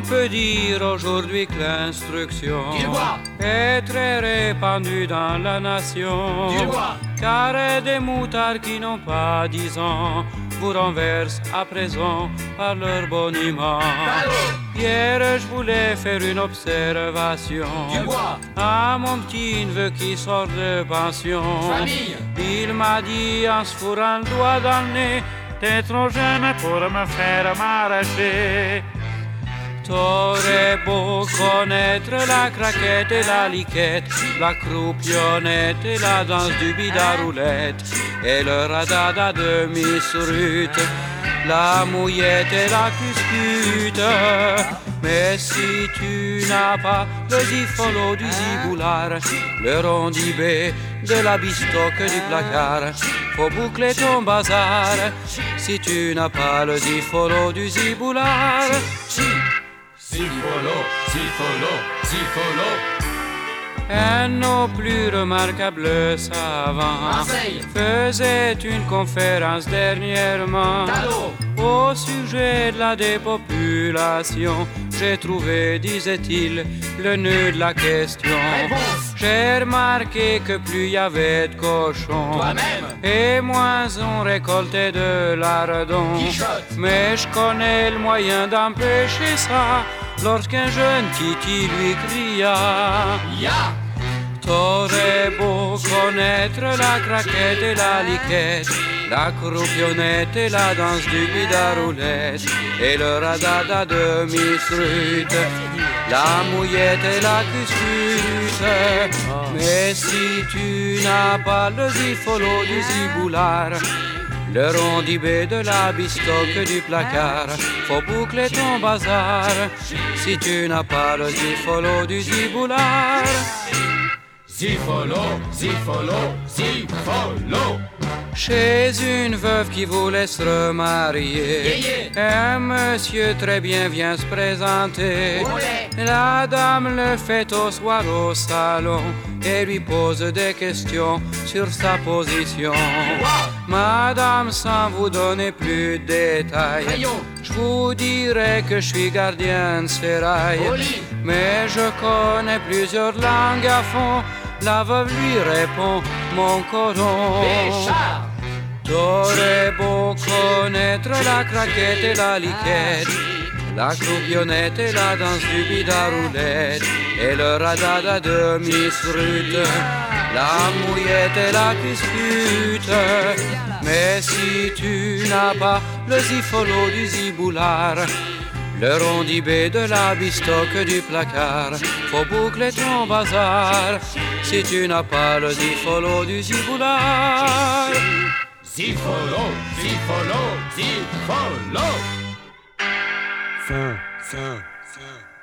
peut dire aujourd'hui que l'instruction Dis-le-moi. est très répandue dans la nation. Dis-le-moi. Car des moutards qui n'ont pas 10 ans vous renversent à présent par leur boniment. Hier, je voulais faire une observation Dis-le-moi. à mon petit neveu qui sort de pension. Famille. Il m'a dit en se fourrant le doigt dans le nez: t'es trop jeune pour me faire m'arracher. T'aurais beau connaître la craquette et la liquette, la croupionnette et la danse du bide-à-roulette, et le radada de Miss Ruth, la mouillette et la cuscute. Mais si tu n'as pas le zifolo du ziboulard, le rondibé de la bistoque du placard, faut boucler ton bazar. Si tu n'as pas le zifolo du ziboulard, Zifolo, zifolo, zifolo. un de nos plus remarquables savants Marseille. faisait une conférence dernièrement Talo. au sujet de la dépopulation. J'ai trouvé, disait-il, le nœud de la question. Réponse. J'ai remarqué que plus il y avait de cochons, Toi-même. et moins on récoltait de lardons. Quichotte. Mais je connais le moyen d'empêcher ça, lorsqu'un jeune titi lui cria: Ya. t'aurais beau connaître la craquette et la liquette, la croupionnette et la danse du bide-à-roulette, et le radada de Miss Ruth, la mouillette et la cuscute. Mais si tu n'as pas le zifolo du ziboulard, le rondibé de la bistoque du placard, faut boucler ton bazar. Si tu n'as pas le zifolo du ziboulard, Zifolo, zifolo, zifolo. chez une veuve qui voulait se remarier, un monsieur très bien vient se présenter. La dame le fait au soir au salon et lui pose des questions sur sa position. Madame, sans vous donner plus de détails, Rayon. je vous dirais que je suis gardien de sérail. Oli. Mais je connais plusieurs langues à fond. La veuve lui répond: mon coron. Béchard. T'aurais beau connaître la craquette et la liquette, la croupionnette et la danse du bide-à-roulette, et le radada de Miss Ruth, la mouillette et la cuscute. Mais si tu n'as pas le zifolo du ziboulard, le rondibé de la bistoque du placard, faut boucler ton bazar. Si tu n'as pas le zifolo du ziboulard, Zifolo, zifolo, zifolo. Fin.